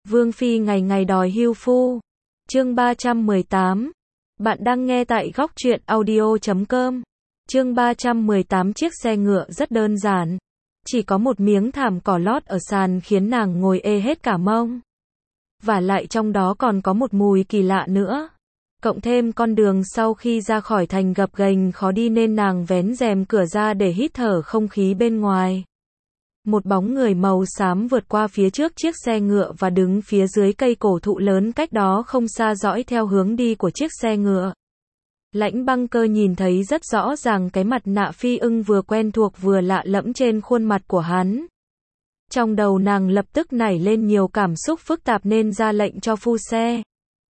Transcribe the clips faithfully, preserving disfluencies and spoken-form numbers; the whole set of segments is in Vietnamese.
Vương Phi ngày ngày đòi hưu phu. Chương ba trăm mười tám. Bạn đang nghe tại góc truyện audio chấm com. Chương ba trăm mười tám. Chiếc xe ngựa rất đơn giản. Chỉ có một miếng thảm cỏ lót ở sàn khiến nàng ngồi ê hết cả mông. Và lại trong đó còn có một mùi kỳ lạ nữa. Cộng thêm con đường sau khi ra khỏi thành gập ghềnh khó đi nên nàng vén rèm cửa ra để hít thở không khí bên ngoài. Một bóng người màu xám vượt qua phía trước chiếc xe ngựa và đứng phía dưới cây cổ thụ lớn cách đó không xa dõi theo hướng đi của chiếc xe ngựa. Lãnh Băng Cơ nhìn thấy rất rõ ràng cái mặt nạ phi ưng vừa quen thuộc vừa lạ lẫm trên khuôn mặt của hắn. Trong đầu nàng lập tức nảy lên nhiều cảm xúc phức tạp nên ra lệnh cho phu xe.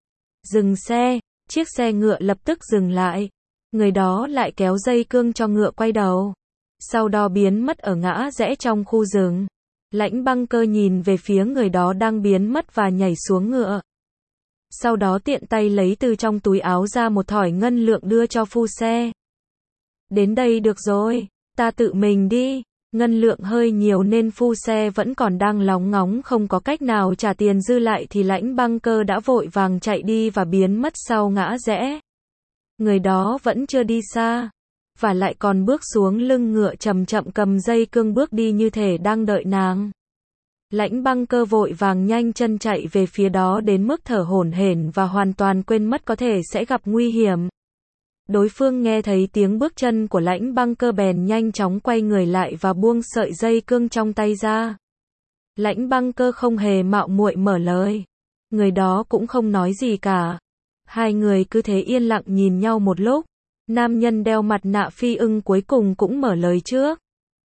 Dừng xe, chiếc xe ngựa lập tức dừng lại. Người đó lại kéo dây cương cho ngựa quay đầu. Sau đó biến mất ở ngã rẽ trong khu rừng. Lãnh Băng Cơ nhìn về phía người đó đang biến mất và nhảy xuống ngựa. Sau đó tiện tay lấy từ trong túi áo ra một thỏi ngân lượng đưa cho phu xe. Đến đây được rồi, ta tự mình đi. Ngân lượng hơi nhiều nên phu xe vẫn còn đang lóng ngóng không có cách nào trả tiền dư lại thì Lãnh Băng Cơ đã vội vàng chạy đi và biến mất sau ngã rẽ. Người đó vẫn chưa đi xa. Và lại còn bước xuống lưng ngựa chậm chậm cầm dây cương bước đi như thể đang đợi nàng. Lãnh Băng Cơ vội vàng nhanh chân chạy về phía đó đến mức thở hổn hển và hoàn toàn quên mất có thể sẽ gặp nguy hiểm. Đối phương nghe thấy tiếng bước chân của Lãnh Băng Cơ bèn nhanh chóng quay người lại và buông sợi dây cương trong tay ra. Lãnh Băng Cơ không hề mạo muội mở lời. Người đó cũng không nói gì cả. Hai người cứ thế yên lặng nhìn nhau một lúc. Nam nhân đeo mặt nạ phi ưng cuối cùng cũng mở lời trước.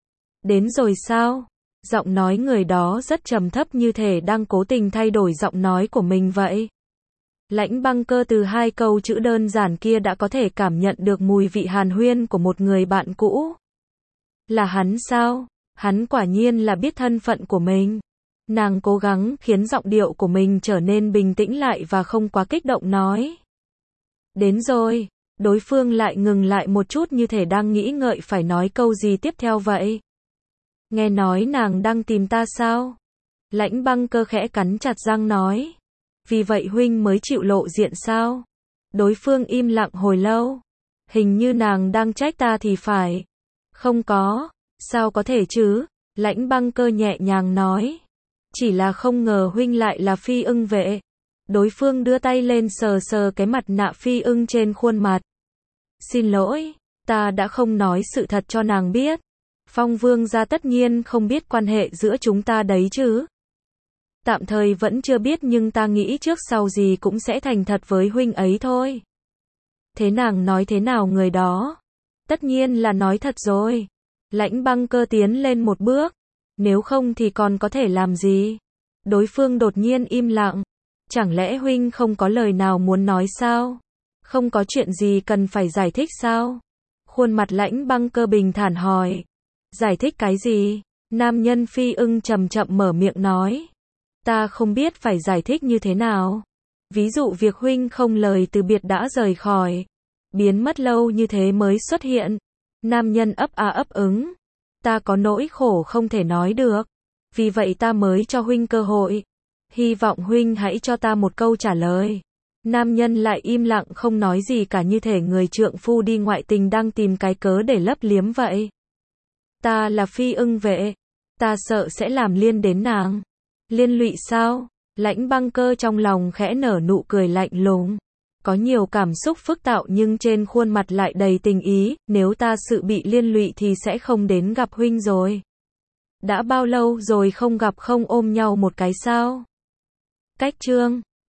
Đến rồi sao? Giọng nói người đó rất trầm thấp như thể đang cố tình thay đổi giọng nói của mình vậy. Lãnh Băng Cơ từ hai câu chữ đơn giản kia đã có thể cảm nhận được mùi vị hàn huyên của một người bạn cũ. Là hắn sao? Hắn quả nhiên là biết thân phận của mình. Nàng cố gắng khiến giọng điệu của mình trở nên bình tĩnh lại và không quá kích động nói. Đến rồi. Đối phương lại ngừng lại một chút như thể đang nghĩ ngợi phải nói câu gì tiếp theo vậy. Nghe nói nàng đang tìm ta sao? Lãnh Băng Cơ khẽ cắn chặt răng nói. Vì vậy huynh mới chịu lộ diện sao? Đối phương im lặng hồi lâu. Hình như nàng đang trách ta thì phải. Không có, sao có thể chứ? Lãnh Băng Cơ nhẹ nhàng nói. Chỉ là không ngờ huynh lại là phi ưng vệ. Đối phương đưa tay lên sờ sờ cái mặt nạ phi ưng trên khuôn mặt. Xin lỗi, ta đã không nói sự thật cho nàng biết. Phong Vương gia tất nhiên không biết quan hệ giữa chúng ta đấy chứ. Tạm thời vẫn chưa biết nhưng ta nghĩ trước sau gì cũng sẽ thành thật với huynh ấy thôi. Thế nàng nói thế nào người đó? Tất nhiên là nói thật rồi. Lãnh Băng Cơ tiến lên một bước. Nếu không thì còn có thể làm gì? Đối phương đột nhiên im lặng. Chẳng lẽ huynh không có lời nào muốn nói sao? Không có chuyện gì cần phải giải thích sao? Khuôn mặt Lãnh Băng Cơ bình thản hỏi. Giải thích cái gì? Nam nhân phi ưng chậm chậm mở miệng nói. Ta không biết phải giải thích như thế nào. Ví dụ việc huynh không lời từ biệt đã rời khỏi. Biến mất lâu như thế mới xuất hiện. Nam nhân ấp a ấp ứng. Ta có nỗi khổ không thể nói được. Vì vậy ta mới cho huynh cơ hội. Hy vọng huynh hãy cho ta một câu trả lời. Nam nhân lại im lặng không nói gì cả như thể người trượng phu đi ngoại tình đang tìm cái cớ để lấp liếm vậy. Ta là phi ưng vệ. Ta sợ sẽ làm liên đến nàng. Liên lụy sao? Lãnh Băng Cơ trong lòng khẽ nở nụ cười lạnh lùng. Có nhiều cảm xúc phức tạp nhưng trên khuôn mặt lại đầy tình ý. Nếu ta sự bị liên lụy thì sẽ không đến gặp huynh rồi. Đã bao lâu rồi không gặp không ôm nhau một cái sao? Cách chương